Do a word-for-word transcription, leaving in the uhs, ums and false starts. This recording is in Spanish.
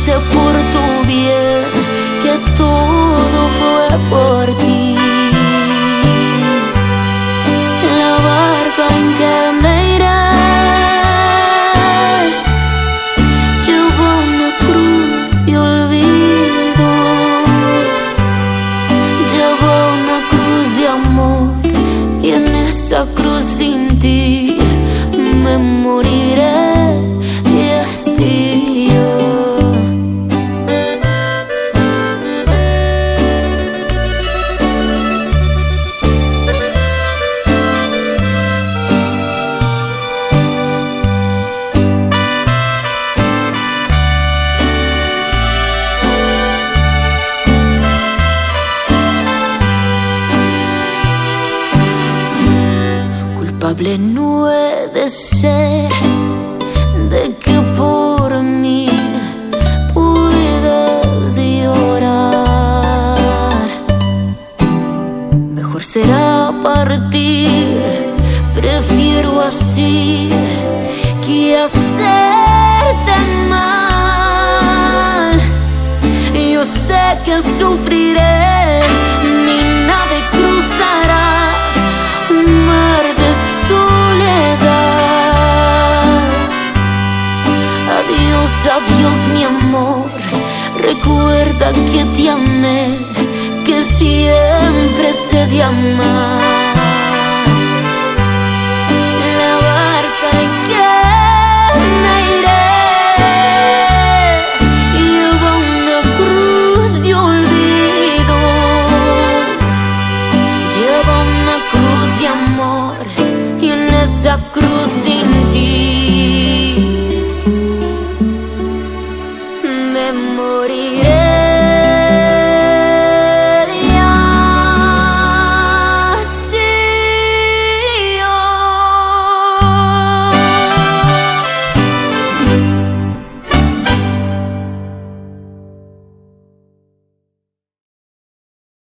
sé por tu bien que todo fue por ti. La barca en que me iré lleva una cruz de olvido, lleva una cruz de amor, y en esa cruz sin ti me moriré de hastío. Culpable no he de ser de que por mí puedas llorar. Mejor será partir, prefiero así que hacerte mal. Yo sé que sufriré, mi nave cruzará un mar de soledad. Adiós, adiós mi amor, recuerda que te amé, que siempre te de amar. La barca en que me iré lleva una cruz de olvido, lleva una cruz de amor, y en esa cruz sin ti me moriré.